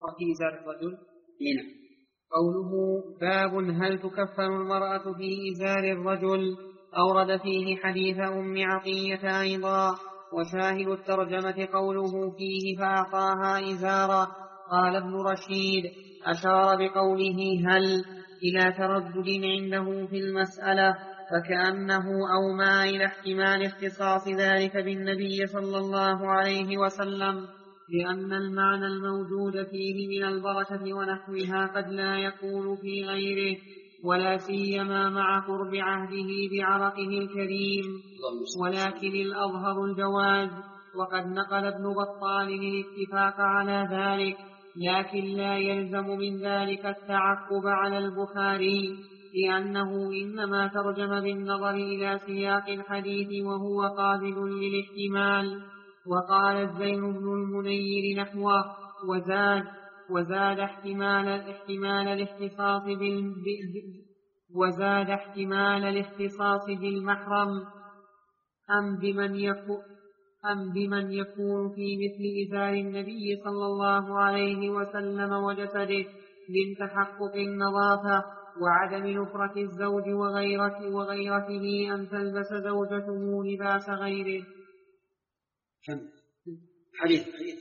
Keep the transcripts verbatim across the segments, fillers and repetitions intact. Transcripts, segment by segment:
وفي إزار الرجل. هنا قوله باب هل تكفن المرأة في إزار الرجل أورد فيه حديث أم عطية أيضا. وشاهد الترجمة قوله فيه فأعطاها إزارا. قال ابن رشيد أشار بقوله هل إلى تردد عنده في المسألة، فكأنه أومى إلى احتمال اختصاص ذلك بالنبي صلى الله عليه وسلم، لأن المعنى الموجود فيه من البركة ونحوها قد لا يكون في غيره، ولا سيما مع قرب عهده بعرقه الكريم، ولكن الأظهر الجواز. وقد نقل ابن بطال الاتفاق على ذلك، لكن لا يلزم من ذلك التعقب على البخاري، لأنه إنما ترجم بالنظر إلى سياق الحديث وهو قابل للاحتمال. وقال الزين بن المنير نحوه وزاد وزاد احتمال احتمال الاختصاص بال وزاد احتمال الاختصاص بالمحرم أم بمن يكون أم بمن يكون في مثل إزار النبي صلى الله عليه وسلم وجسده، لتحقق النظافة وعدم نفرة الزوج وغيرته, وغيرته أن تلبس زوجته لباس غيره. كم حديث حديث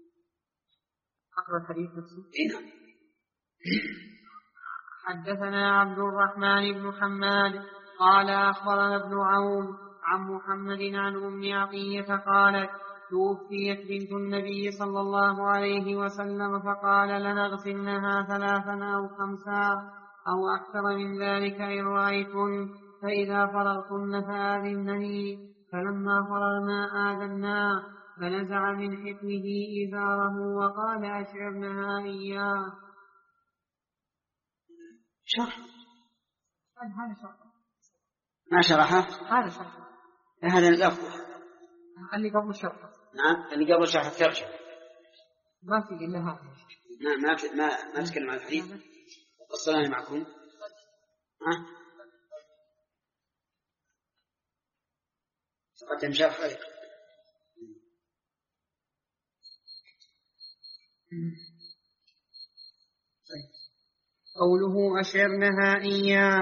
أقرأ الحديث نفسه. إيه؟ حدثنا عبد الرحمن بن حماد قال أخبرنا ابن عون عن محمد عن أم عطية قالت توفيت بنت النبي صلى الله عليه وسلم فقال لنغسلنها ثلاثا أو خمسا أو أكثر من ذلك إن رأيتن، فإذا فرغتن فآذنني. فلما فرغنا آذنا، فنزع من حكمه إزاره وقال أشعرنها إياه. شرح هذا شرح ما شرحه هذا شرح هذا اللفظ اللي قبل الشرح. نعم اللي قبل شرح الترجمة ما في إلا هذا. نعم ما ما ما تكلم عن الحديث. الصلاة معكم ها قدم شرح غير. قوله أشعرنها إياه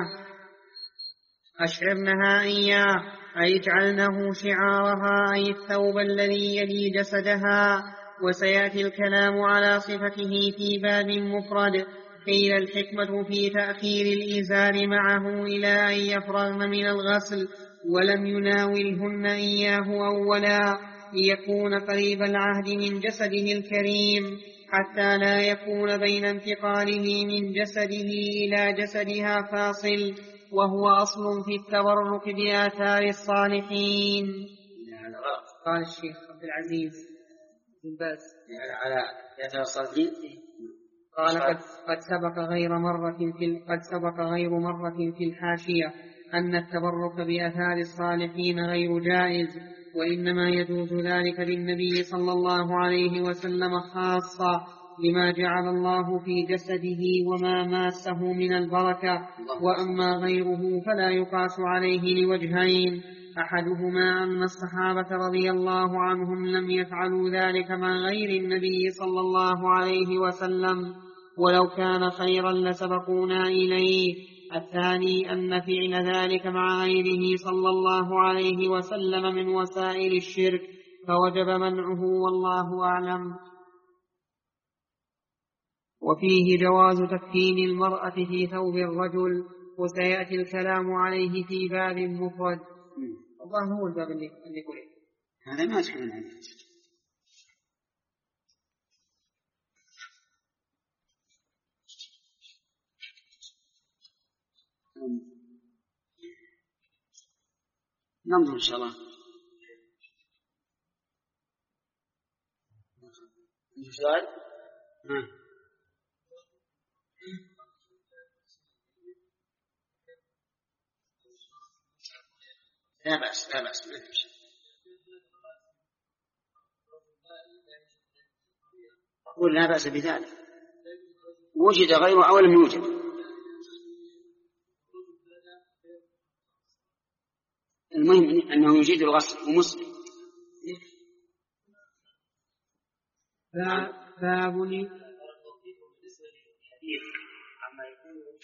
أشعرنها إياه أي اجعلنه شعارها، أي الثوب الذي يلي جسدها. وسيأتي الكلام على صفته في باب مفرد. قيل الحكمة في تأخير الإزار معه إلى أن يفرغن من الغسل، ولم يناولهن إياه أولا، ليكون قريب العهد من جسده الكريم، حتى لا يكون بين انتقاله من جسده إلى جسدها فاصل، وهو أصل في التبرك بآثار الصالحين. قال الشيخ عبد العزيز بن باز على آثار الصالحين قال قد, قد سبق غير مرة في قد سبق غير مرة في الحاشية أن التبرك بآثار الصالحين غير جائز، وإنما يجوز ذلك للنبي صلى الله عليه وسلم خاصة، لما جعل الله في جسده وما ماسه من البركة. وأما غيره فلا يقاس عليه لوجهين: أحدهما أن الصحابة رضي الله عنهم لم يفعلوا ذلك مع غير النبي صلى الله عليه وسلم، ولو كان خيرا لسبقونا إليه. الثاني أن فعل ذلك مع غيره صلى الله عليه وسلم من وسائل الشرك، فوجب منعه والله أعلم. وفيه جواز تكفين المرأة في ثوب الرجل، وسيأتي الكلام عليه في باب مفرد. الله هو الباب اللي يقول هذا ما أسكن عنه. ننظر إن شاء الله. سؤال؟ لا بأس لا بأس ما تمشي. أقول لا بأس بذلك، وجد غيره أو لم يوجد. المهم أنه يجيد الغسل ومسلم. باب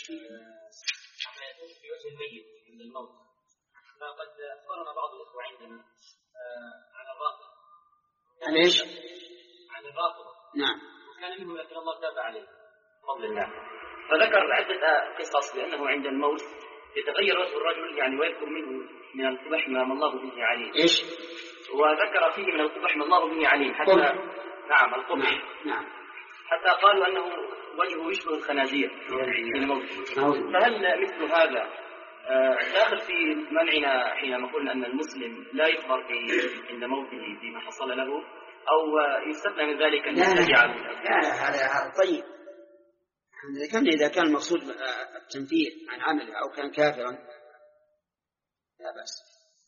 في وجه الميت من الموت، فقد أخبرنا بعض الإخوة عندنا عن الرافضة. عن إيش؟ عن الرافضة. نعم. وكان منهم لكن الله تاب عليه بفضل الله. فذكر عدة قصص بأنه عند الموت يتغير وجه الرجل يعني ويذكر منه من القبح ما الله به عليه. إيش؟ وذكر فيه من القبح ما الله به عليه حتى قبح. نعم القبح. نعم. نعم. حتى قالوا أنه وجهه يشبه الخنازير من الموت. فهل مثل هذا داخل في منعنا حينما قلنا أن المسلم لا يخبر عند موته بما حصل له، أو يستثنى من ذلك أن يستجع؟ لا لا هذا طيب. كم إذا كان المقصود التنفير عن عمله أو كان كافرا لا بأس.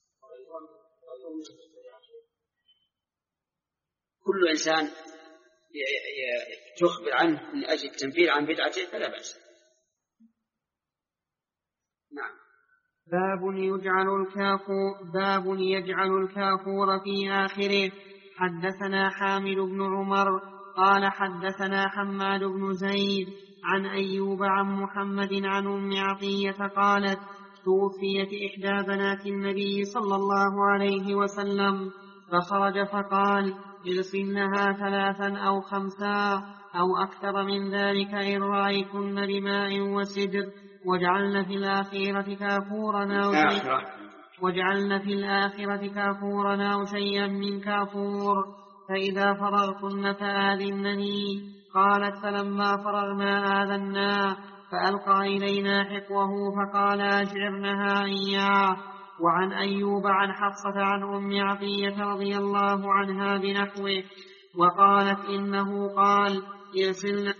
كل إنسان تخبر عنه من أجل التنفير عن بدعته فلا بأس. نعم. باب يجعل الكافور باب يجعل الكافور في آخره. حدثنا حامد بن عمر قال حدثنا حماد بن زيد عن أيوب عن محمد عن أم عطية قالت توفيت إحدى بنات النبي صلى الله عليه وسلم فخرج فقال اغسلنها ثلاثا أو خمسا أو أكثر من ذلك إن رأيتن بماء وسدر وجعلن في الآخرة كافورا أو شيئا وجعلن في الآخرة كافورا أو شيئا من كافور فإذا فرغتن فآذنني. قالت فلما فرغنا آذنا فألقى إلينا حقوه فقال أشعرنها إياه. وعن أيوب عن حفصة عن أم عطية رضي الله عنها بنحوه وقالت إنه قال يغسلن.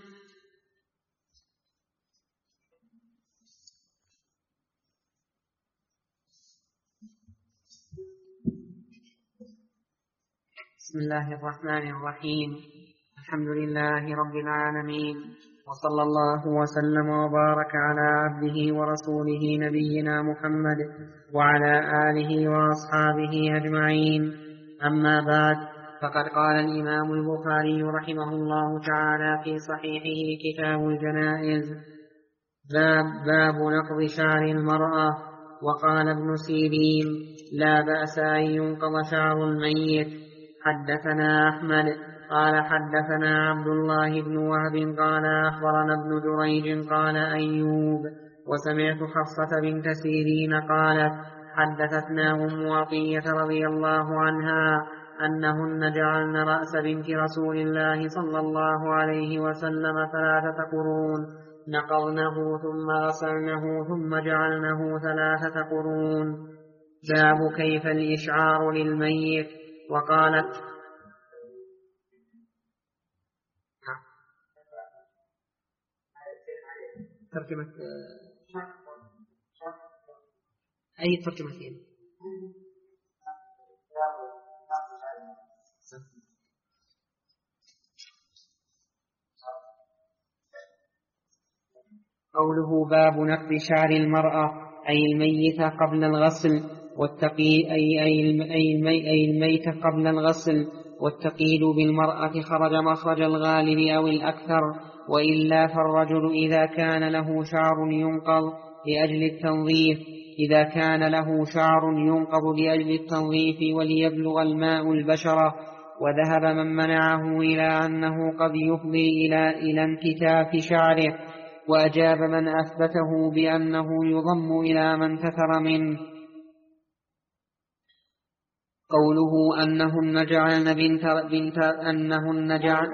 بسم الله الرحمن الرحيم. الحمد لله رب العالمين، وصلى الله وسلم وبارك على عبده ورسوله نبينا محمد وعلى آله وأصحابه أجمعين. أما بعد، فقد قال الإمام البخاري رحمه الله تعالى في صحيحه كتاب الجنائز باب, باب نقض شعر المرأة. وقال ابن سيرين لا بأس أن ينقض شعر الميت. حدثنا أحمد قال حدثنا عبد الله بن وهب قال أخبرنا ابن جريج قال أيوب وسمعت حفصة بنت سيرين قالت حدثتنا أم عطية رضي الله عنها أنهن جعلن رأس بنت رسول الله صلى الله عليه وسلم ثلاثة قرون نقضنه ثم غسلنه ثم جعلنه ثلاثة قرون. باب كيف الإشعار للميت. وقالت ترجمة أي ترجمتين؟ قوله باب نقض شعر المرأة أي الميت قبل الغسل والتقي أي, أي, أي الميت قبل الغسل والتقييد بالمرأة خرج مخرج الغالب أو الأكثر، وإلا فالرجل إذا كان له شعر ينقض لأجل التنظيف إذا كان له شعر ينقض لأجل التنظيف وليبلغ الماء البشرة. وذهب من منعه إلى أنه قد يفضي إلى, إلى انكتاف شعره، وأجاب من أثبته بأنه يضم إلى من تثر منه. قوله أنهن جعلن بنت, بنت أنهن جعل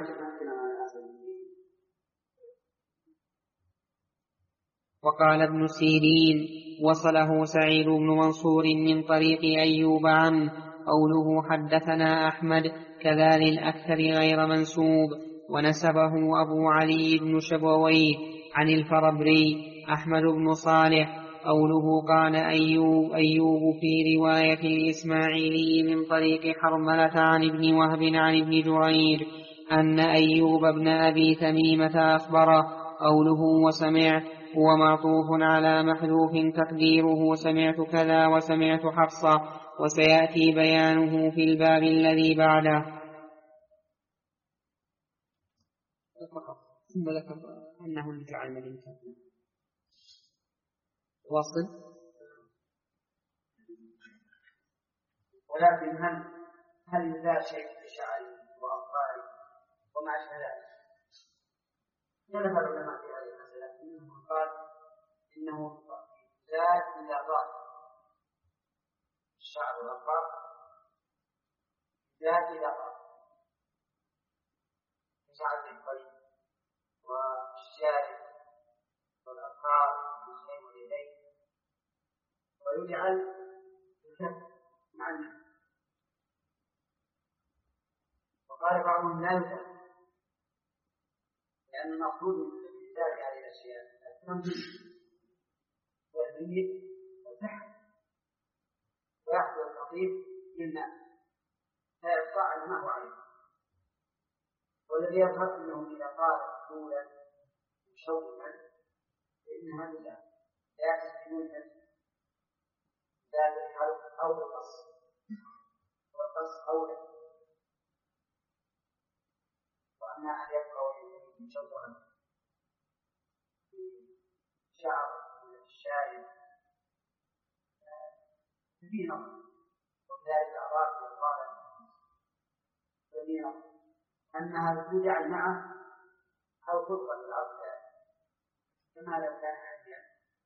وقال ابن سيرين وصله سعيد بن منصور من طريق أيوب عنه. قوله حدثنا أحمد كذلك الأكثر غير منسوب، ونسبه أبو علي بن شبويه عن الفربري أحمد بن صالح. قوله قال أيوب, أيوب في رواية الإسماعيلي من طريق حرملة عن ابن وهب عن ابن جرير أن أيوب بن أبي تميمة أخبره. قوله وسمعت هو معطوف على محذوف تقديره سمعت كذا وسمعت حفصة، وسيأتي بيانه في الباب الذي بعده. ثم ذكر أنه جعلن بنت واصل. ولكن هل هل لا شيء في شعر وأظفاره وما أشبه ذلك؟ اختلف العلماء في هذه المسألة، منهم قال إنه زاد إذا ضاف الشعر والأظفار، زاد إذا ضاف كشعر القليل والشارب والأظفار والشيء واليدين، ويجعل الكف مع النفس. وقال بعضهم لا يزال، لأن المقصود من إزالة هذه الأشياء التنظيف والبيت والسحر، ويحصل التطهير للماء لا يبقى على ما هو عليه. والذي يظهر أنه إذا قال طولا وشوقا فإن هذا لا يستحيل ذات الحرف أو القص، والقص أولى. وأما أن يبقى مشوقا في شعر الشارب فيه نظر، وكذلك أعراض الأطفال فيه نظر أنها تجعل معه أو تلقى في الأرض كما لو كان حيا.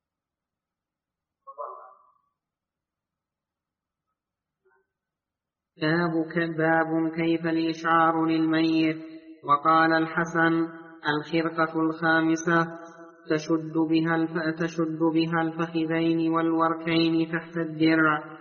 باب باب كيف الإشعار للميت. وقال الحسن: الخرقة الخامسة تشد بها الف... تشد بها الفخذين والوركين تحت الدرع.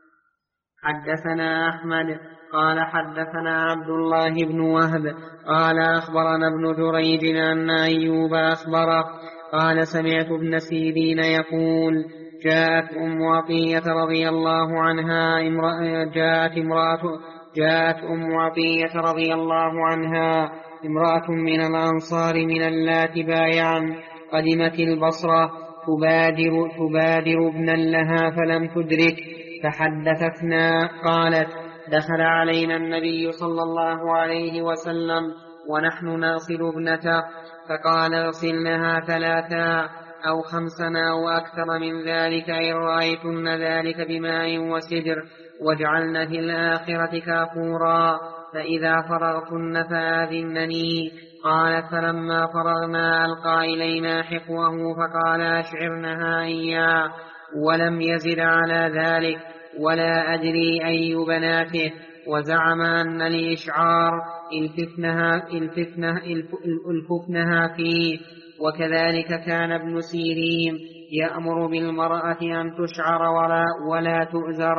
حدثنا أحمد قال حدثنا عبد الله بن وهب قال أخبرنا ابن جريج أن أيوب أخبره قال: سمعت ابن سيرين يقول: جاءت أم عطية رضي الله عنها امرأة جاءت امرأة جاءت أم عطية رضي الله عنها امرأة من الأنصار من اللاتي بايعن، قدمت البصرة تبادر تبادر ابنا لها فلم تدرك، فحدثتنا قالت: دخل علينا النبي صلى الله عليه وسلم ونحن نغسل ابنته، فقال: اغسلنها ثلاثا أو خمسنا وأكثر من ذلك إن رأيتن ذلك بماء وسدر، واجعلن في الآخرة كافورا، فإذا فرغتن فآذنني. قالت: فلما فرغنا ألقى إلينا حقوه فقال: أشعرنها إياه، ولم يزد على ذلك، ولا أدري أي بناته. وزعم أن الإشعار الفتنها, الفتنها, الفتنها فيه. وكذلك كان ابن سيرين يأمر بالمرأة أن تشعر ولا, ولا تؤزر.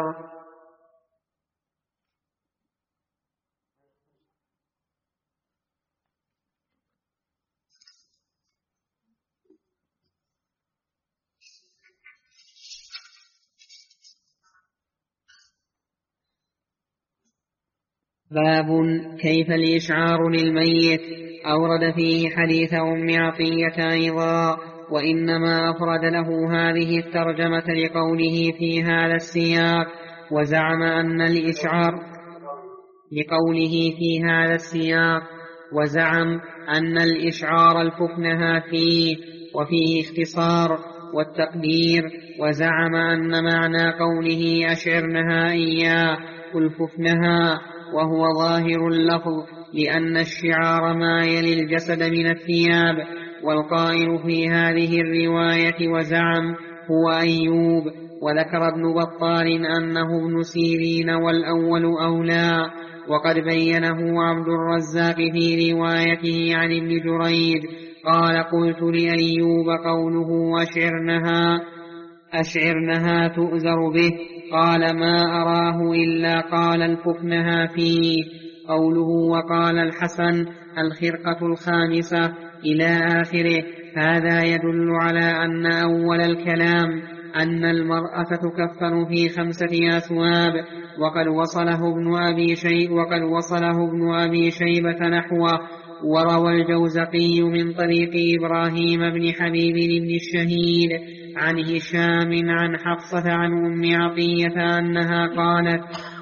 باب كيف الإشعار للميت. أورد فيه حديث أم عطية أيضا، وإنما أفرد له هذه الترجمة لقوله في هذا السياق. وزعم أن الإشعار لقوله في هذا السياق وزعم أن الإشعار الفكنها فيه، وفيه اختصار والتقدير. وزعم أن معنى قوله أشعرنها إياه الفكنها، وهو ظاهر اللفظ، لأن الشعار ما يلي الجسد من الثياب. والقائل في هذه الرواية وزعم هو أيوب. وذكر ابن بطال أنه ابن سيرين والأول أولى، وقد بينه عبد الرزاق في روايته عن ابن جريج. قال: قلت لأيوب قوله أشعرنها أشعرنها تؤزر به، قال: ما أراه إلا قال الفكنها فيه. قوله وقال الحسن الخرقة الخامسة إلى آخره، هذا يدل على أن أول الكلام أن المرأة تكفن في خمسة أثواب. وقد وصله ابن أبي شيبة وقد وصله ابن أبي شيبة نحوه. وروى الجوزقي من طريق إبراهيم بن حبيب بن الشهيد عن هشام عن حفصة عن أم عطية أنها قالت: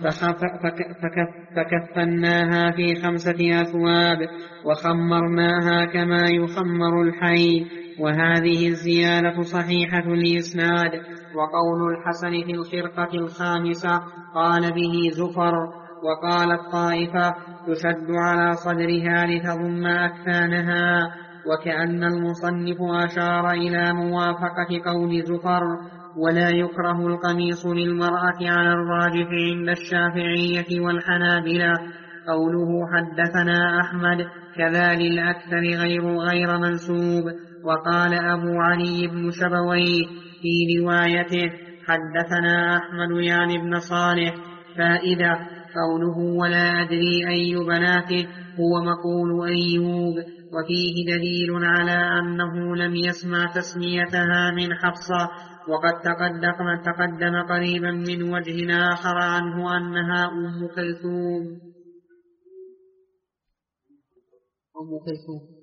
فكفناها في خمسة أثواب وخمرناها كما يخمر الحي، وهذه الزيادة صحيحة الإسناد. وقول الحسن في الخرقة الخامسة قال به زفر. وقالت طائفة تشد على صدرها لتضم أكفانها، وكأن المصنف أشار إلى موافقة قول زفر. ولا يكره القميص للمرأة على الراجح عند الشافعية والحنابلة. قوله حدثنا أحمد كذا للأكثر غير غير منسوب. وقال أبو علي بن شبويه في روايته حدثنا أحمد يعني بن صالح. فائدة: قوله ولا أدري أي بناته هو مقول أيوب، وفيه دليل على أنه لم يسمع تسميتها من حفصة. وقد تقدم, تقدم قريبا من وجه آخر عنه أنها أم كلثوم. أم كلثوم.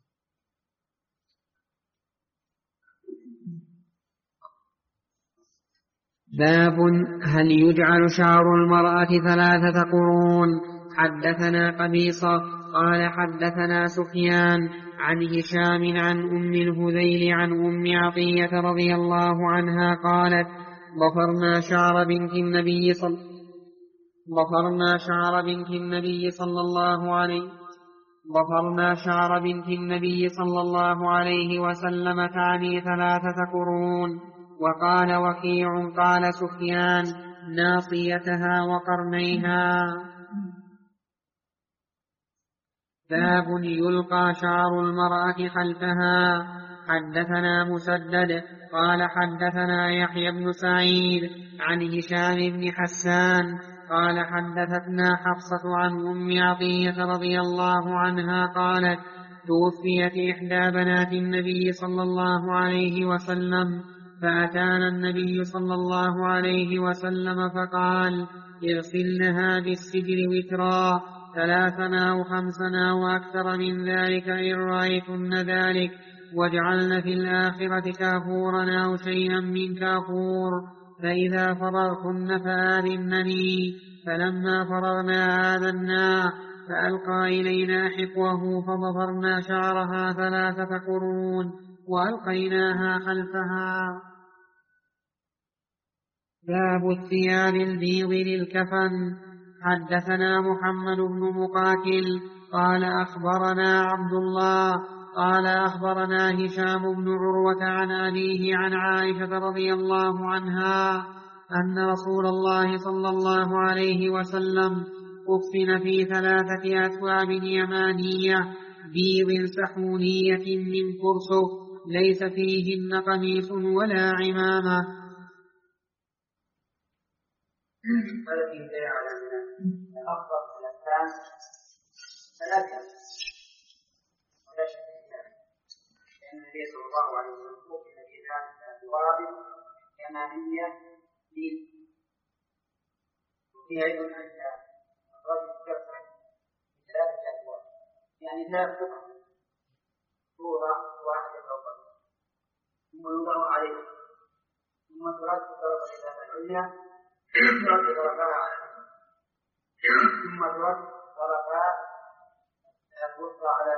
باب هل يجعل شعر المرأة ثلاثة قرون. حدثنا قبيصة قال حدثنا سفيان عن هشام عن أم الهذيل عن أم عطية رضي الله عنها قالت: ضفرنا شعر بنت النبي صلى ضفرنا شعر بنت النبي صلى الله عليه ضفرنا شعر بنت النبي صلى الله عليه وسلم تعني ثلاثة قرون. وقال وكيع قال سفيان: ناصيتها وقرنيها. باب يلقى شعر المرأة خلفها. حدثنا مسدد قال حدثنا يحيى بن سعيد عن هشام بن حسان قال حدثتنا حفصة عن أم عطية رضي الله عنها قالت: توفيت إحدى بنات النبي صلى الله عليه وسلم، فأتانا النبي صلى الله عليه وسلم فقال: اغسلنها بالسدر وترا ثلاثنا وخمسنا وأكثر من ذلك إن رأيتن ذلك، واجعلن في الآخرة كافورا أو شيئا من كافور، فإذا فرغتن فآذنني. فلما فرغنا آذنا فألقى إلينا حقوه فضفرنا شعرها ثلاثة قرون وألقيناها خلفها. باب الثياب البيض للكفن. حدثنا محمد بن مقاتل قال أخبرنا عبد الله قال أخبرنا هشام بن عروة عن أبيه عن عائشة رضي الله عنها أن رسول الله صلى الله عليه وسلم كفن في ثلاثة أثواب يمانية بيض سحونية من كرسف ليس فيهن قميص ولا عمامة. هذا فيه دليل على أن الأفضل في الأكفان ثلاثة ولا شك في ذلك، لأن النبي صلى الله عليه وسلم كفن في ذلك أثواب يمانية بيض. وفي أيضا أن الرجل يكفن ثلاثة أثواب، يعني ثلاث قطع صورة واحدة فوق ثم يوضع عليه ثم ترد طرف الإزالة العليا ترد طرفها على ثم ترد طرفها الوسطى على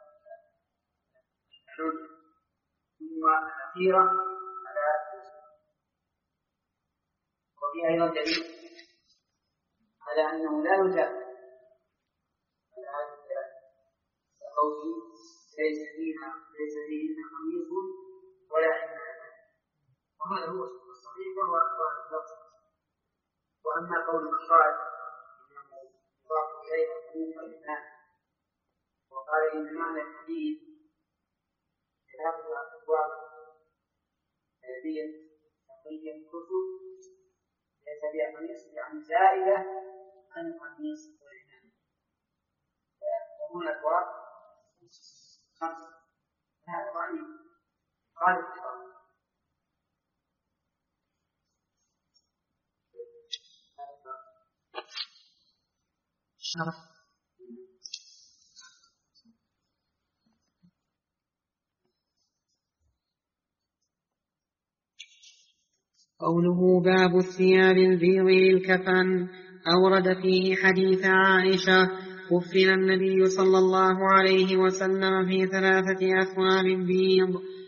العليا ثم الأخيرة على الوسطى. وفي أيضا دليل على أنه لا يجاب على هذا الكلام كقوله ليس فيها ليس فيهن قميص ولا عمامة، وهذا هو الصحيح وهو اللفظ. وأما قول القائل إنه يضاف إليه القميص والعمامة وقال إن معنى الحديث ثلاثة أثواب هذه تقية كتب ليس فيها قميص يعني زائدة عن القميص والعمامة، فيكون الأثواب خمسة. هذا ضعيف قال الكتاب. قوله باب الثياب البيض للكفن أورد فيه حديث عائشة: كفن النبي صلى الله عليه وسلم في ثلاثة أثواب بيض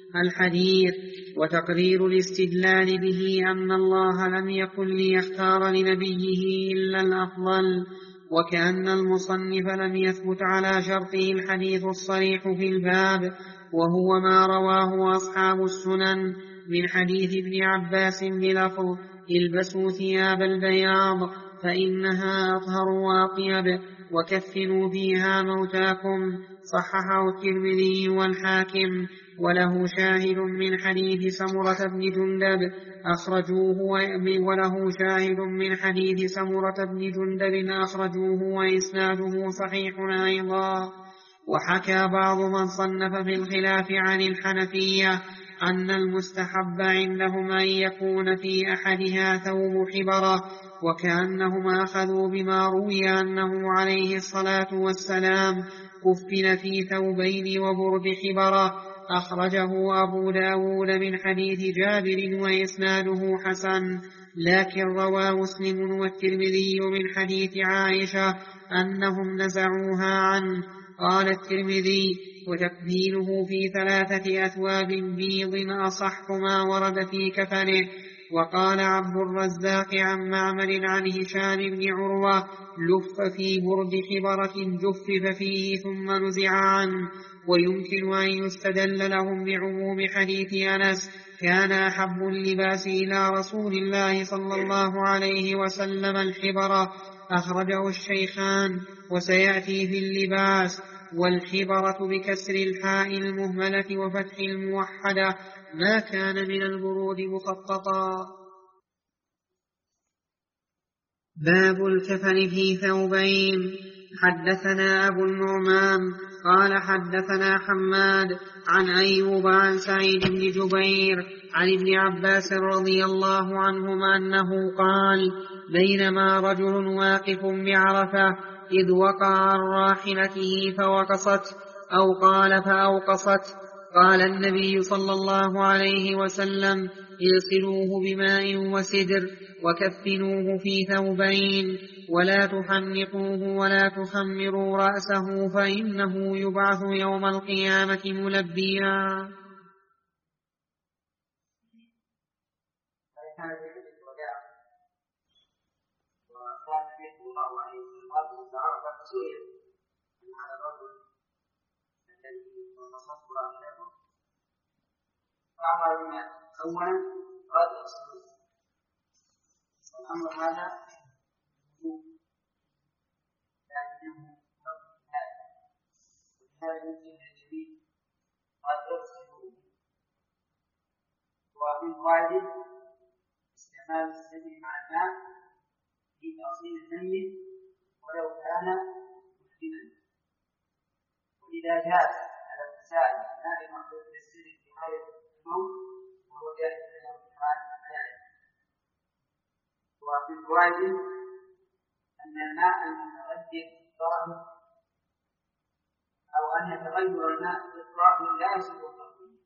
الحديث. وتقرير الاستدلال به أن الله لم يكن ليختار لنبيه إلا الأفضل، وكأن المصنف لم يثبت على شرطه الحديث الصريح في الباب، وهو ما رواه أصحاب السنن من حديث ابن عباس بلفظ البسوا ثياب البياض فإنها أطهر وأطيب وكفنوا فيها موتاكم، صححه الترمذي والحاكم، وله شاهد من حديث سمرة بن جندب أخرجوه وله شاهد من حديث سمرة بن جندب أخرجوه وإسناده صحيح أيضا. وحكى بعض من صنف في الخلاف عن الحنفية أن المستحب عندهم أن يكون في أحدها ثوب حبرة، وكأنهم أخذوا بما روي أنه عليه الصلاة والسلام كفن في ثوبين وبرد حبرة، أخرجه أبو داود من حديث جابر وإسناده حسن، لكن روى مسلم والترمذي من حديث عائشة أنهم نزعوها عنه. قال الترمذي: وتكفينه في ثلاثة أثواب بيض أصح ما ورد في كفنه. وقال عبد الرزاق عن معمر عن هشام بن عروة: لف في برد حبرة جفف فيه ثم نزع عنه. ويمكن أن يستدل لهم بعموم حديث أنس: كان أحب اللباس إلى رسول الله صلى الله عليه وسلم الحبرة، أخرجه الشيخان. وسيأتي في اللباس. والحبرة بكسر الحاء المهملة وفتح الموحدة ما كان من البرود مخططا. باب الكفن في ثوبين. حدثنا أبو النعمان قال حدثنا حماد عن أيوب عن سعيد بن جبير عن ابن عباس رضي الله عنهما أنه قال: بينما رجل واقف بعرفة إذ وقع عن راحلته فوقصت، أو قال فأوقصت، قال النبي صلى الله عليه وسلم: اغسلوه بماء وسدر وكفنوه في ثوبين، ولا تحنقوه ولا تخمروا رأسه فإنه يبعث يوم القيامة ملبيا. فأمر بما أولا قال الصدور، والأمر هذا لكنه وهذا يمكن الجميع قد يغسلوا. ومن واجب استعمال السدر مع الماء في تغسيل الميت ولو كان مسلما. وإذا جاز على المسائل الماء المخلوق للسدر في حالة وهو جائز له في حال الحياة. وفي الواجب أن الماء المتغير بالطاهر أو أن يتغير الماء بالطاهر لا يصير طهوريا،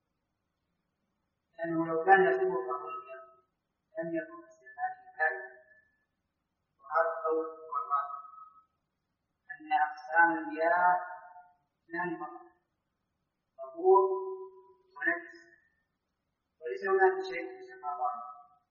لأنه لو كان يصير طهوريا لم يكن استعمال الحاجة. وهذا القول هو الراجح، أن أقسام المياه اثنان فقط: طهور ونجس، وليس هناك شيء يسمى ظاهر.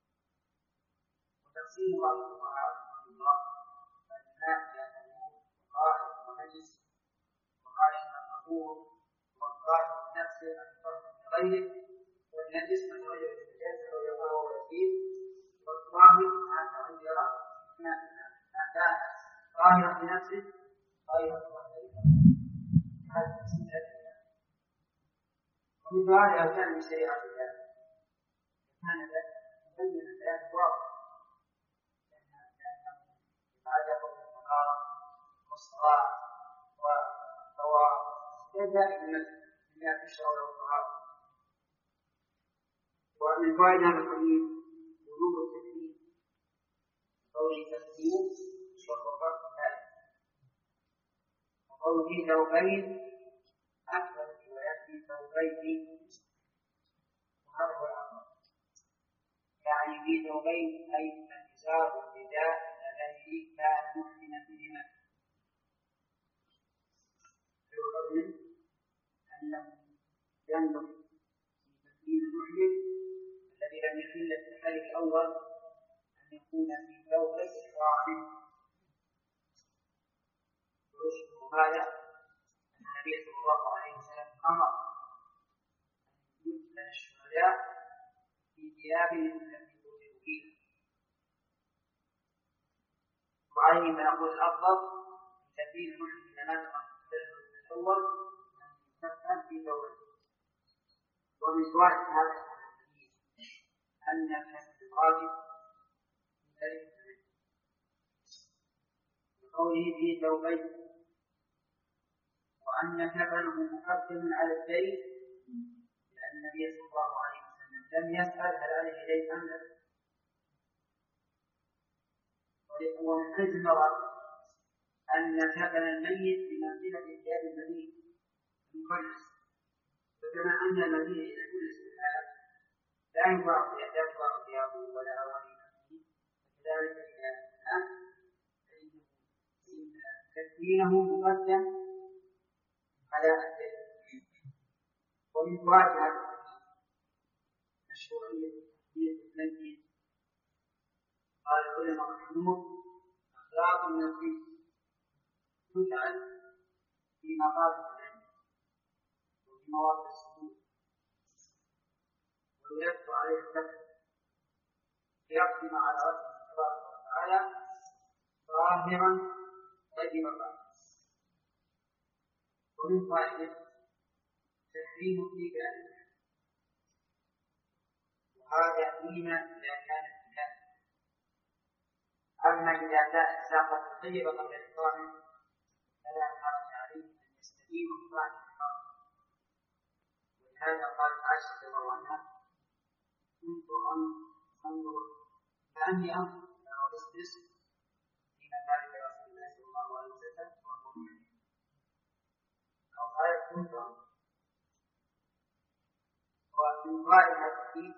وتقسيم بعض الفقهاء رحمه الله الماء الى طهور وطاهر ونجس، وقال ان الطهور والطاهر نفسه الفرق بغيره، والنجس من تغير بالنجاسه ويقع ويزيد، والطاهر ما تغير ما كان طاهرا بنفسه طاهرا بغيره. هذا تقسيم الادله. ومن هذا لو كان من شريعه الله كان يبين الآيات واضح، لأنه يتعلق بالطهارة والصلاة والطواف كذلك من مئة الشهر والطهارة. ومن فوائد هذا الحديث وجوب التكليف قوله تكليف والرفق ذلك، وقوله ثوبين أكثر ويأتي ثوبين، وهذا هو الأمر، يعني في ثوبين أي الإزار والرداء الذي كان محسنا بهما، في الرجل أنه ينظر المحرم الذي لم يحل في الحال الأول أن يكون في ثوب إحرام. ويشبه هذا أن النبي صلى الله عليه وسلم أمر أن يدفن الشهداء في ثياب لم يكونوا فيها. وعليه فنقول الأفضل تكفير المحرم إذا مات قبل الأول أن يكفن في ثوبه. ومن فوائد هذا الحديث أن الحسن الراجح من ذلك بقوله في ثوبين، وأن كفنه مقدم على الدين لأن النبي صلى الله عليه وسلم لم يسأل هل عليه دين أم لا. ومن حيث النظر أن كفن الميت بمنزلة ثياب الميت المقدس، فكما أن الميت إلى كل استحالة لا يباع ثيابه ولا أواني نفسه، فكذلك إذا كان فإن تكفينه مقدم على الدين. ومن فوائد هذا مشروعية تحديد الميت قال العلماء رحمهم أخلاق النفس تجعل في مقاصد العلم وفي مواقع السجود ويبقى عليه الفتح ليقدم على ربه تبارك وتعالى ظاهرا طيب الرأي. ومن فائدة تحريم في كلام، وهذا فيما إذا كان الكلام. أما إذا ساقط الطيب قبل إحرامه فلا حرج عليه أن يستدين بعد الإحرام. ولهذا قال عائشة رضي الله عنها كنت أنظر كأني أنظر إلى أوسطس في مكان رسول الله صلى الله عليه وسلم وهو محرم، أو قالت كنت أنظر. ومن فوائد هذا الحديث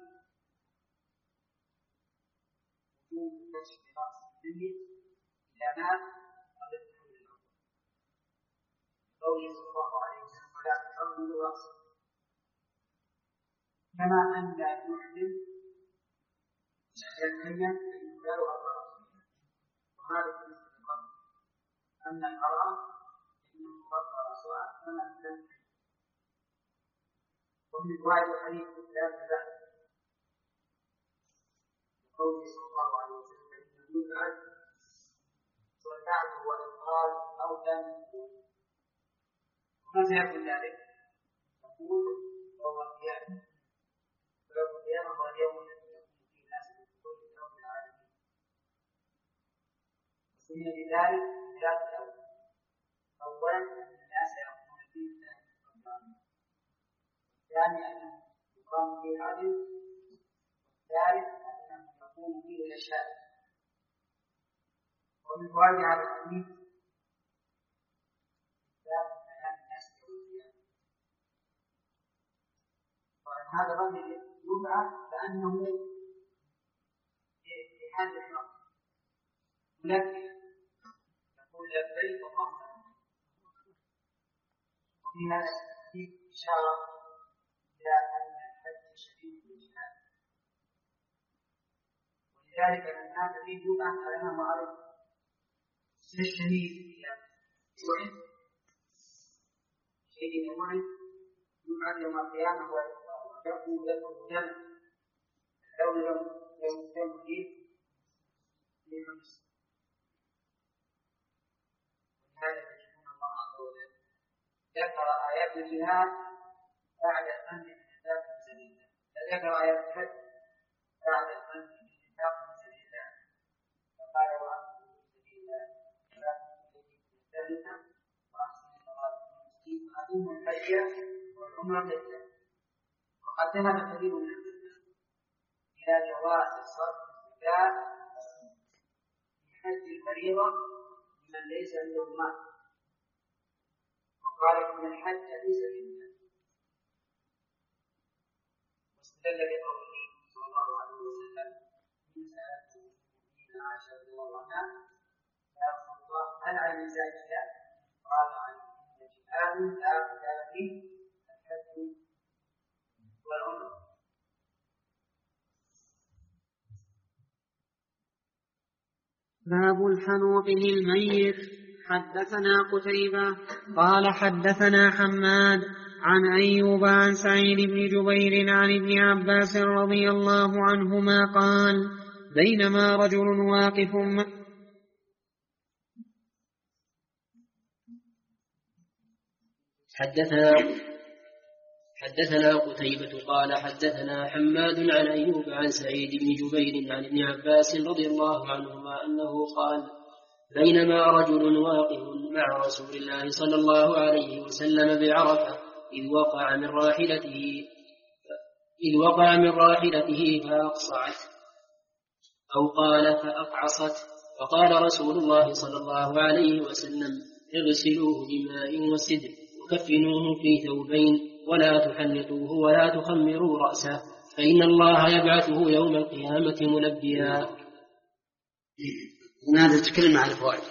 وجوب كشف رأس الميت إذا مات قبل الدخول الأول، قوله صلى الله عليه وسلم ولا تحملوا رأسه، كما أن لا يحرم شهادتين فإنه لا يغفر رأسه. وهذا بالنسبة للقبر، أن المرأة فإنه يغفر رأسها كما أن. ومن فوائد الحديث لا تبعد قوله صلى الله عليه وسلم إنه يبعد والبعد هو الإفراد أو لا يكون. ومتى يكون ذلك؟ نقول يوم القيامة، ويوم القيامة هو اليوم الذي يكون فيه الناس من كل رب العالمين، وسمي بذلك ذات الأول. أولا أن الناس يكون فيه الناس من رب العالمين، الثاني أنه يقام فيه العدل، والثالث أنه يقوم فيه الأشهاد. ومن فوائد هذا الحديث إثبات بيان الناس يوم القيامة، وأن هذا الرجل يبعث كأنه في حال الإحرام ملبيا يقول لبيك اللهم لبيك. وفي هذا الحديث إشارة إلى أن الحج شديد الجهاد، ولذلك من هذا الذي يبعث على ما عليه الشهيد إذا وعد شهيد وعد يبعث يوم القيامة ويقول له جنة لو لم يوم فيه في خمس. ولهذا تجدون الله عز وجل ذكر آيات الجهاد بعد الأمن بالإنفاق في سبيل الله، فذكر آيات الحج بعد الأمن بالإنفاق في سبيل الله، فقال وأنفقوا في سبيل الله ولا تنفقوا الثالثة وأحسنوا كما المسلمين وأتموا الحج والعمرة لله. وقد ذهب كثير من العلماء إلى جواز صرف الزكاة في حج الفريضة لمن ليس عنده مال، وقال إن الحج ليس بالمال، واستدل بقوله صلى الله عليه وسلم من سألته المؤمنين عائشة رضي الله عنها يا رسول الله هل على النساء جهاد؟ قال عليهن جهاد لا بد فيه الحج والعمرة. باب الحنوط للميت. حدثنا قتيبة قال حدثنا حماد عن أيوب عن سعيد بن جبير عن ابن عباس رضي الله عنهما قال بينما رجل واقف حدثنا حدثنا قتيبة قال حدثنا حماد عن أيوب عن سعيد بن جبير عن ابن عباس رضي الله عنهما أنه قال بينما رجل واقف مع رسول الله صلى الله عليه وسلم بعرفة إذ وقع من راحلته إذ وقع من راحلته فأقصعت أو قال فأقعصت، فقال رسول الله صلى الله عليه وسلم اغسلوه بماء وسدر وكفنوه في ثوبين ولا تحنطوه ولا تخمروا رأسه فإن الله يبعثه يوم القيامة ملبيا. هذا تتكلم عن الفوائد.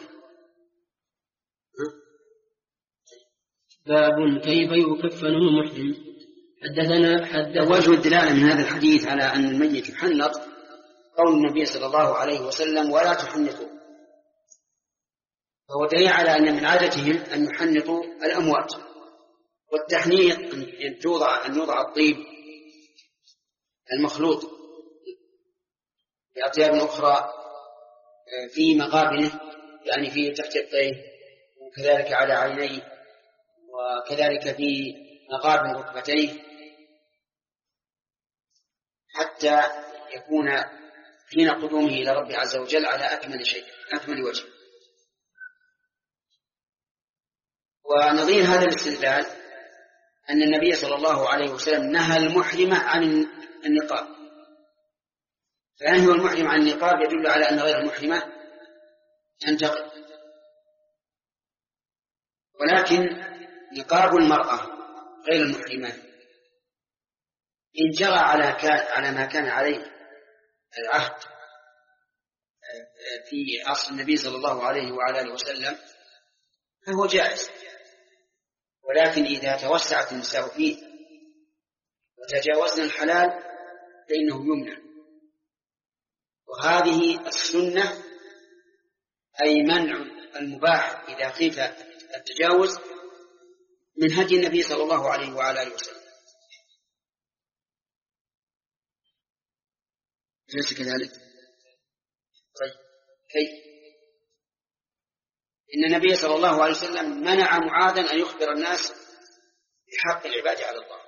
باب كيف يكفن المحرم. حدثنا حدثنا وجه الدلالة من هذا الحديث على أن الميت يحنط قول النبي صلى الله عليه وسلم ولا تحنطوا، فهو دليل على أن من عادتهم أن يحنطوا الأموات، والتحنيط أن توضع أن يوضع الطيب المخلوط بأطياب أخرى في مقابله، يعني في تحت الطيه وكذلك على عينيه وكذلك في مقابل ركبتيه، حتى يكون حين قدومه إلى رب عز وجل على أكمل شيء أكمل وجه. ونظير هذا الاستدلال أن النبي صلى الله عليه وسلم نهى المحرم عن النقاب، فنهي المحرم عن النقاب يدل على أن غير المحرمة تنتقد، ولكن نقاب المرأة غير المحرمة إن جرى على على ما كان عليه العهد في عصر النبي صلى الله عليه وعلى آله وسلم فهو جائز، ولكن إذا توسعت النساء فيه وتجاوزنا الحلال فإنه يمنع. وهذه السنة أي منع المباح إذا خيف التجاوز من هدي النبي صلى الله عليه وعلى آله وسلم. ليس كذلك؟ طيب كيف؟ إن النبي صلى الله عليه وسلم منع معاذا أن يخبر الناس بحق العباد على الله،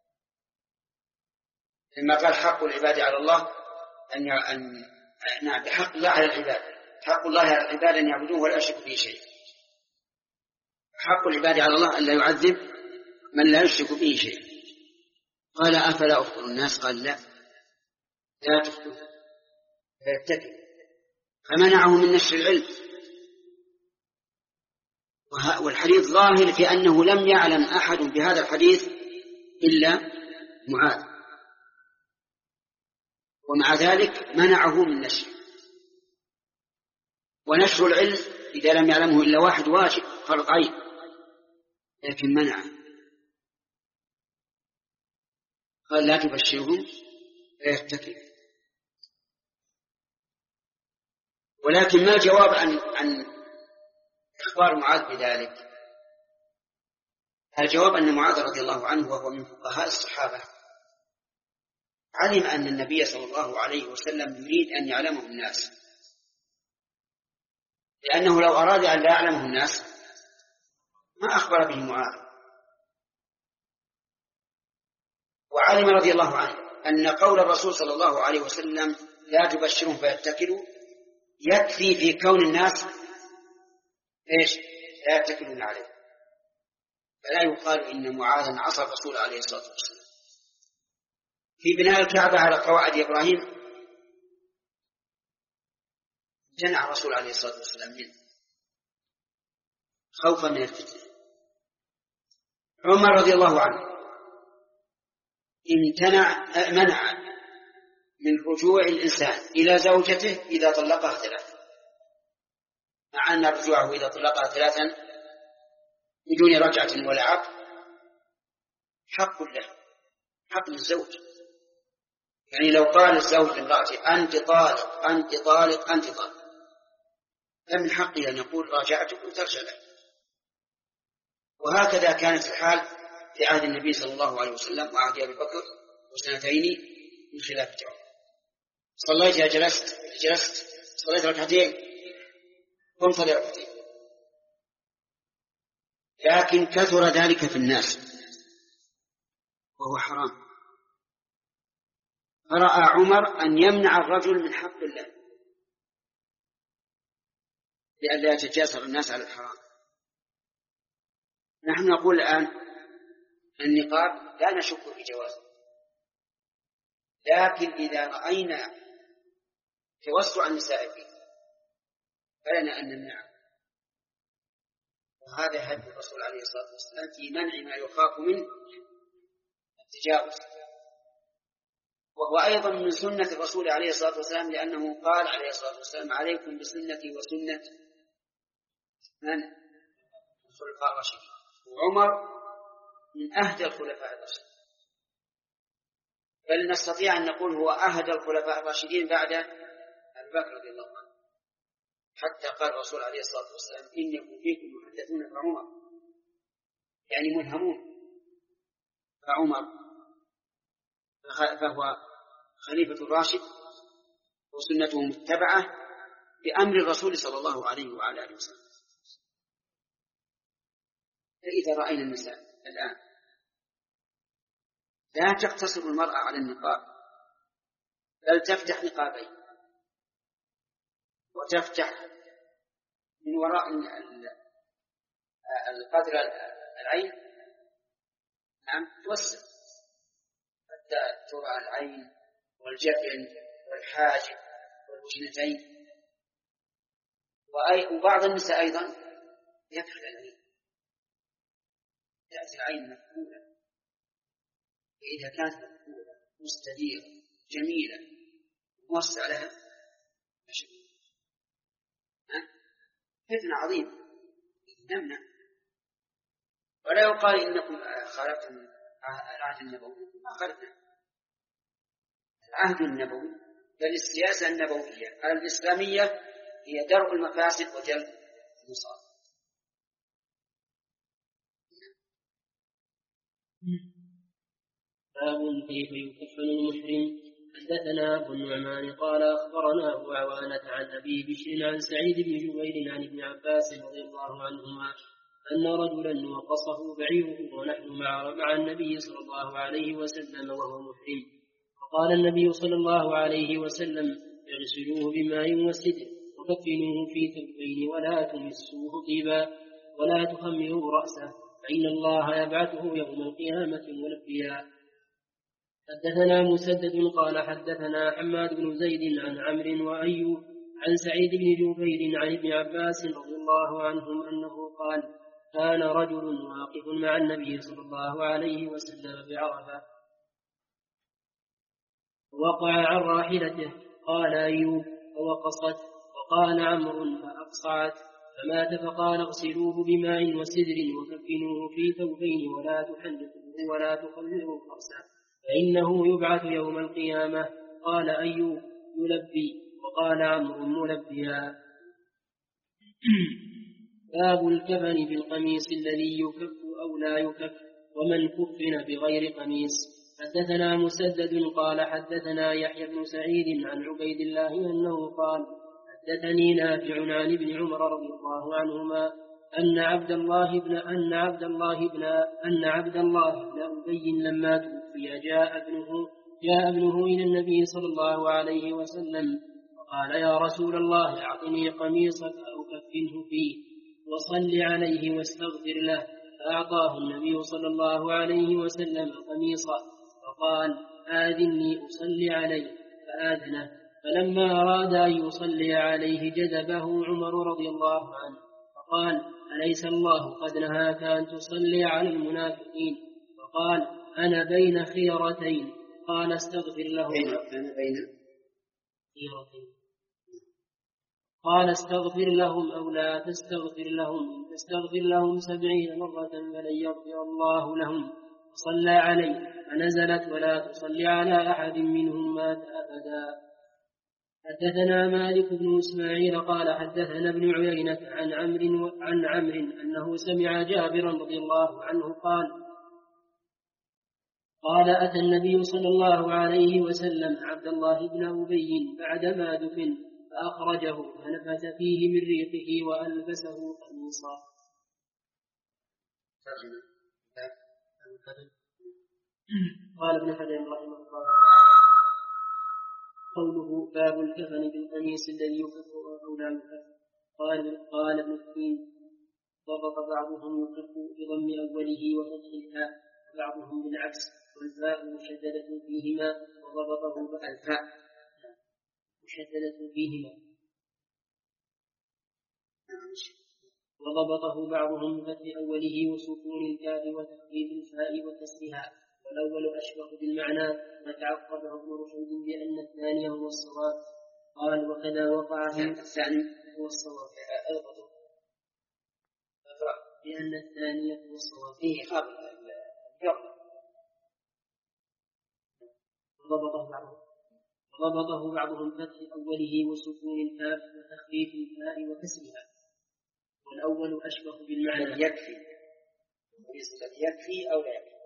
لما قال حق العباد على الله أن أن نعم بحق الله على العباد، حق الله على العباد أن يعبدوه ولا يشركوا به شيء. حق العباد على الله أن لا يعذب من لا يشرك به شيء. قال أفلا أخبر الناس؟ قال لا لا تخبر فيتكل، فمنعه من نشر العلم. والحديث ظاهر في أنه لم يعلم أحد بهذا الحديث إلا معاذ، ومع ذلك منعه من نشر. ونشر العلم إذا لم يعلمه إلا واحد واجب فرض عين، لكن منعه. قال لا تبشرهم فيتكل. ولكن ما الجواب عن عن إخبار معاذ بذلك؟ الجواب أن معاذ رضي الله عنه وهو من فقهاء الصحابة علم أن النبي صلى الله عليه وسلم يريد أن يعلمه الناس، لأنه لو أراد أن لا يعلمه الناس ما أخبر به معاذ. وعلم رضي الله عنه أن قول الرسول صلى الله عليه وسلم لا تبشرهم فيتكلوا يكفي في كون الناس إيش لا يتكلون عليه، فلا يقال إن معاذا عصى الرسول عليه الصلاة والسلام. في بناء الكعبة على قواعد إبراهيم جنع الرسول عليه الصلاة والسلام منه خوفا من الفتنة. عمر رضي الله عنه امتنع منع من رجوع الإنسان إلى زوجته إذا طلقها ثلاثا، مع أن رجوعه إذا طلقها ثلاثا بدون رجعة ولا عقد حق له، حق للزوج. يعني لو قال الزوج لامرأته أنت طالق أنت طالق أنت طالق فمن حقه أن يقول راجعتك وترجع له. وهكذا كانت الحال في عهد النبي صلى الله عليه وسلم وعهد أبي بكر وسنتين من خلافة عمر. صليت يا جلست جلست صليت ركعتين قم صلي ركعتين. لكن كثر ذلك في الناس وهو حرام. فرأى عمر أن يمنع الرجل من حق الله لئلا يتجاسر الناس على الحرام. نحن نقول الآن النقاب لا نشك في جوازه، لكن إذا رأينا توسع النساء فيه فلنا أن نمنعه. وهذا هدي الرسول عليه الصلاة والسلام في منع ما يخاف منه التجاوز. وهو أيضا من سنة الرسول عليه الصلاة والسلام، لأنه قال عليه الصلاة والسلام عليكم بسنتي وسنة من الخلفاء الراشدين. وعمر من أهدى الخلفاء الراشدين، بل نستطيع أن نقول هو أهدى الخلفاء الراشدين بعد أبي بكر رضي الله عنه. حتى قال الرسول عليه الصلاة والسلام إنكم فيكم محدثون فعمر، يعني ملهمون. فعمر فهو خليفة الراشد وسنته متبعة بأمر الرسول صلى الله عليه وعلى آله وسلم. فإذا رأينا النساء الآن لا تقتصر المرأة على النقاب، بل تفتح نقابين وتفتح من وراء القدر العين، نعم توسع حتى ترى العين والجبين والحاجب والوجنتين. وبعض النساء أيضا يكحل العين، تأتي العين مفعولة، فإذا كانت مفعولة مستديرة جميلة موسع لها فتنة عظيمة نمنع. ولا يقال إنكم خالفتم العهد النبوي، ما خالفنا العهد النبوي، بل السياسة النبوية الإسلامية هي درء المفاسد وجلب المصالح. باب كيف يكفن المحرم. حدثنا أبو النعمان قال أخبرنا أبو عوانة عن أبي بشر عن سعيد بن جبير عن ابن عباس رضي الله عنهما أن رجلا وقصه بعيره ونحن مع, مع النبي صلى الله عليه وسلم وهو محرم، فقال النبي صلى الله عليه وسلم اغسلوه بماء وسدر وكفنوه في ثوبين ولا تمسوه طيبا ولا تخمروا رأسه فإن الله يبعثه يوم القيامة ملبيا. حدثنا مسدد قال حدثنا حماد بن زيد عن عمرو وأيوب عن سعيد بن جبير عن ابن عباس رضي الله عنهم أنه قال كان رجل واقف مع النبي صلى الله عليه وسلم بعرفة ووقع عن راحلته، قال أيوب فوقصت، وقال عمرو فأقصعت، فمات، فقال اغسلوه بماء وسدر وكفنوه في ثوبين ولا تحنطوه ولا تخمروا رأسه فإنه يبعث يوم القيامة. قال أيوب يلبي، وقال عمرو ملبيا. باب الكفن بالقميص الذي يكف أو لا يكف ومن كفن بغير قميص. حدثنا مسدد قال حدثنا يحيى بن سعيد عن عبيد الله أنه قال حدثني نافع عن ابن عمر رضي الله عنهما أن عبد الله بن أن عبد الله بن أن عبد الله بن أبي لما توفي جاء ابنه جاء ابنه إلى النبي صلى الله عليه وسلم وقال يا رسول الله أعطني قميصك أو كفنه فيه وصل عليه واستغفر له، فأعطاه النبي صلى الله عليه وسلم قميصا فقال آذني أصلي عليه، فآذنه، فلما أراد أن يصلي عليه جذبه عمر رضي الله عنه فقال أليس الله قد نهاك أن تصلي على المنافقين؟ فقال أنا بين خيرتين، قال استغفر لهم أنا بين خيرتين قال استغفر لهم أو لا تستغفر لهم، إن تستغفر لهم سبعين مرة فلن يغفر الله لهم، فصلى عليه فنزلت ولا تصلي على أحد منهم مات أبدا. حدثنا مالك بن إسماعيل قال حدثنا ابن عيينة عن عمرو عن عمرو أنه سمع جابرا رضي الله عنه قال قال أتى النبي صلى الله عليه وسلم عبد الله بن أبي بعدما دفن فأخرجه فنفث فيه من ريقه وألبسه قميصا. قال ابن حجر رحمه الله قوله باب الكفن بالقميص الذي يكف أو لا يكف. قال قال ابن الدين ضبط بعضهم يكف بضم أوله وفتح الفاء وبعضهم بالعكس والفاء مشددة فيهما وضبطه الفاء مشددة فيهما وضبطه بعضهم بفتح أوله وسكون الكاف وتخفيف الفاء وكسرها والأول أشبه بالمعنى وتعقبه ابن رشد بأن الثاني هو الصواب. قال وكذا وقع في الثاني هو الصواب بأن الثاني هو الصواب فيه خبر وضبطه بعضهم وضبطه بعضهم فتح أوله وسكون الكاف وتخفيف الفاء وكسرها والأول أشبه بالمعنى يكفي يكفي أو لا يكفي.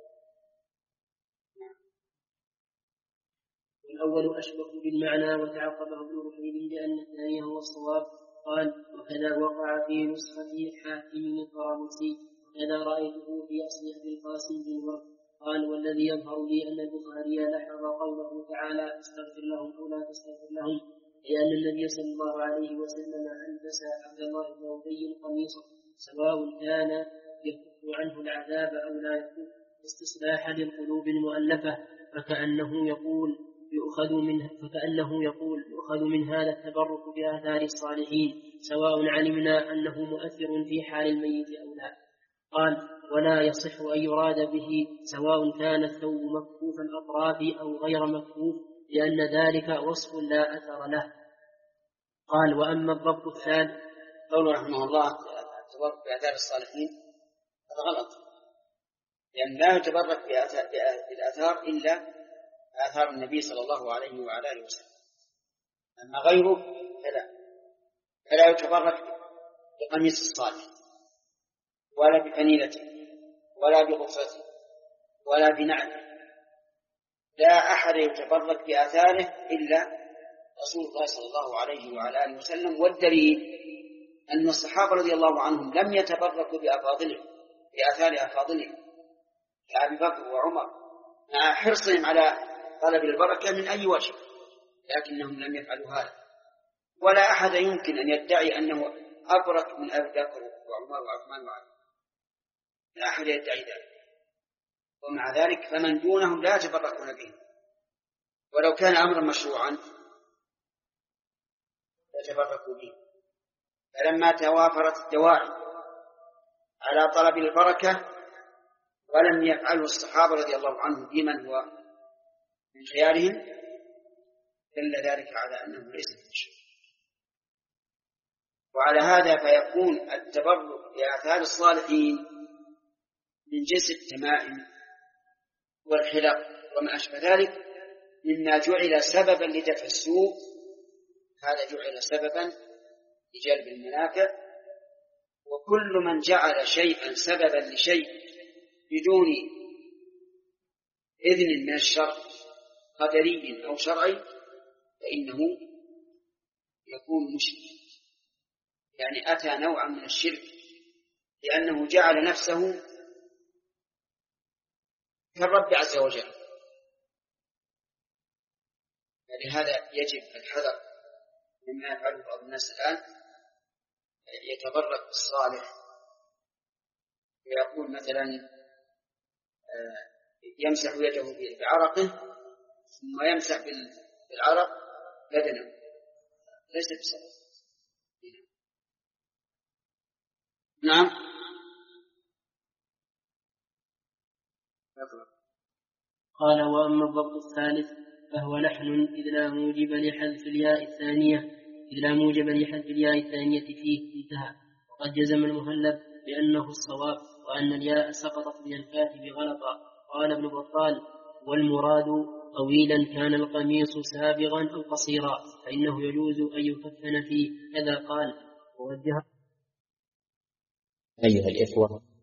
والأول أشبه بالمعنى وتعقبه ابن رشيد بأن الثاني هو الصواب. قال وكذا وقع في نسخة حاتم الطرابلسي وكذا رأيته في أصل أبي القاسم بن ورد. قال والذي يظهر لي أن البخاري لاحظ قوله تعالى استغفر لهم أو لا تستغفر لهم لأن النبي صلى الله عليه وسلم ألبس عبد الله بن أبي قميصا سواء كان يكف عنه العذاب أو لا يكف استصلاحا للقلوب المؤلفة فكأنه يقول يؤخذ من فكأنه يقول يؤخذ من هذا التبرك بآثار الصالحين سواء علمنا أنه مؤثر في حال الميت أو لا. قال ولا يصح أن يراد به سواء كان الثوب مكفوف الأطراف أو غير مكفوف لأن ذلك وصف لا أثر له. قال وأما الضبط الثالث قوله رحمه الله التبرك بآثار الصالحين هذا غلط لأن لا يتبرك بالآثار إلا آثار النبي صلى الله عليه وعلى آله وسلم. أما غيره فلا فلا يتبرك بقميص الصالح ولا بفنيلته ولا بغفته ولا بنعله. لا أحد يتبرك بآثاره إلا رسول الله صلى الله عليه وعلى آله وسلم. والدليل أن الصحابة رضي الله عنهم لم يتبركوا بأفاضلهم بآثار أفاضلهم كأبي بكر وعمر مع حرصهم على طلب البركة من أي وجه لكنهم لم يفعلوا هذا. ولا أحد يمكن أن يدعي أنه أبرك من أبي بكر وعمر وعثمان وعلي. لا أحد يدعي ذلك ومع ذلك فمن دونهم لا يتبركون به ولو كان أمرا مشروعا يتبركوا به. فلما توافرت الدواعي على طلب البركة ولم يفعله الصحابة رضي الله عنهم بمن هو من خيارهم دل ذلك على أنه ليس بشيء. وعلى هذا فيكون التبرك بآثار الصالحين من جنس التمائم والحلق وما أشبه ذلك مما جعل سببا لدفع السوء. هذا جعل سببا لجلب المنافع. وكل من جعل شيئا سببا لشيء بدون إذن من الشرع قدري أو شرعي فإنه يكون مشرك يعني أتى نوعا من الشرك لأنه جعل نفسه كالرب عز وجل. فلهذا يجب الحذر مما يفعله بعض الناس الآن يتبرك بالصالح ويقول مثلا يمسح يده بعرقه ثم يمسح بالعرق بدنه ليس بصواب. نعم قال وأما الضبط الثالث فهو لحن إذ لا موجب لحذف الياء الثانية إذ لا موجب لحذف الياء الثانية فيه انتهى. وقد جزم المهلب بأنه الصواب وأن الياء سقطت من الكاتب غلطا. قال ابن بطال والمراد طويلا كان القميص سابغا أو قصيرا فإنه يجوز أن يكفن فيه. كذا قال. ووجه أيها الإخوة،